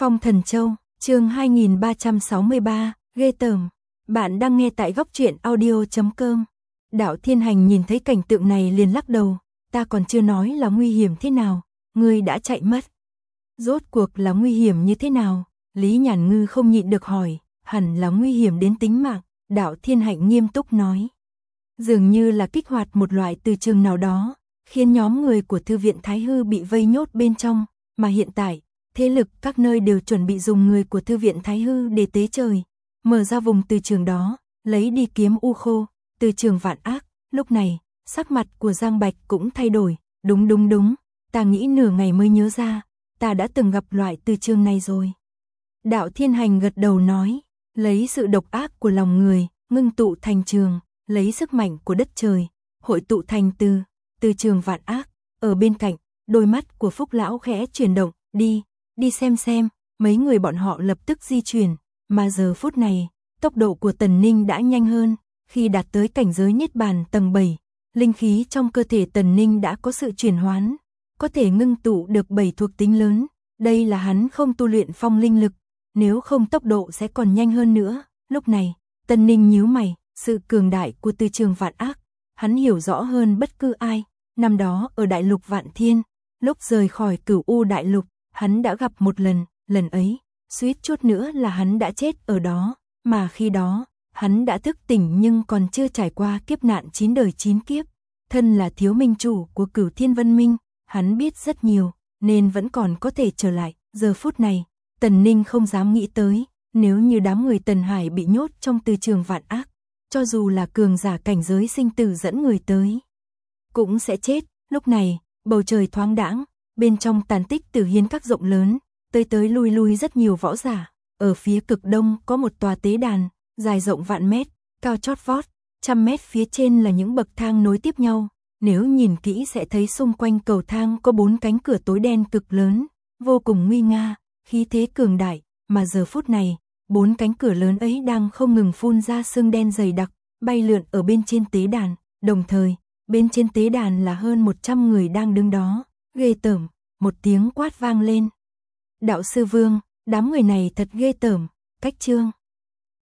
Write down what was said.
Phong Thần Châu, chương 2363, ghê tởm. Bạn đang nghe tại góc truyện audio.com. Đạo Thiên Hành nhìn thấy cảnh tượng này liền lắc đầu, ta còn chưa nói là nguy hiểm thế nào, ngươi đã chạy mất. Rốt cuộc là nguy hiểm như thế nào? Lý Nhàn Ngư không nhịn được hỏi, hẳn là nguy hiểm đến tính mạng, Đạo Thiên Hành nghiêm túc nói. Dường như là kích hoạt một loại từ trường nào đó, khiến nhóm người của Thư viện Thái Hư bị vây nhốt bên trong, mà hiện tại, thế lực các nơi đều chuẩn bị dùng người của Thư viện Thái Hư để tế trời, mở ra vùng từ trường đó, lấy đi kiếm u khô, từ trường vạn ác. Lúc này, sắc mặt của Giang Bạch cũng thay đổi, đúng, ta nghĩ nửa ngày mới nhớ ra, ta đã từng gặp loại từ trường này rồi. Đạo Thiên Hành gật đầu nói, lấy sự độc ác của lòng người, ngưng tụ thành trường, lấy sức mạnh của đất trời, hội tụ thành từ trường vạn ác. Ở bên cạnh, đôi mắt của Phúc Lão khẽ chuyển động, đi xem, mấy người bọn họ lập tức di chuyển, mà giờ phút này, tốc độ của Tần Ninh đã nhanh hơn, khi đạt tới cảnh giới Niết Bàn tầng 7, linh khí trong cơ thể Tần Ninh đã có sự chuyển hoán, có thể ngưng tụ được 7 thuộc tính lớn, đây là hắn không tu luyện phong linh lực, nếu không tốc độ sẽ còn nhanh hơn nữa. Lúc này, Tần Ninh nhíu mày, sự cường đại của từ trường vạn ác, hắn hiểu rõ hơn bất cứ ai. Năm đó ở Đại Lục Vạn Thiên, lúc rời khỏi Cửu U Đại Lục, hắn đã gặp một lần ấy, suýt chút nữa là hắn đã chết ở đó, mà khi đó, hắn đã thức tỉnh nhưng còn chưa trải qua kiếp nạn 9 đời 9 kiếp. Thân là thiếu minh chủ của Cửu Thiên Vân Minh, hắn biết rất nhiều, nên vẫn còn có thể trở lại. Giờ phút này, Tần Ninh không dám nghĩ tới, nếu như đám người Tần Hải bị nhốt trong từ trường vạn ác, cho dù là cường giả cảnh giới sinh tử dẫn người tới, cũng sẽ chết. Lúc này, bầu trời thoáng đãng, bên trong tàn tích Tử Hiến Các rộng lớn, tới lui rất nhiều võ giả. Ở phía cực đông có một tòa tế đàn, dài rộng vạn mét, cao chót vót, 100 mét, phía trên là những bậc thang nối tiếp nhau. Nếu nhìn kỹ sẽ thấy xung quanh cầu thang có 4 cánh cửa tối đen cực lớn, vô cùng nguy nga, khí thế cường đại, mà giờ phút này, 4 cánh cửa lớn ấy đang không ngừng phun ra sương đen dày đặc, bay lượn ở bên trên tế đàn, đồng thời, bên trên tế đàn là hơn 100 người đang đứng đó. Ghê tởm, một tiếng quát vang lên. Đạo sư Vương, đám người này thật ghê tởm. Cách chương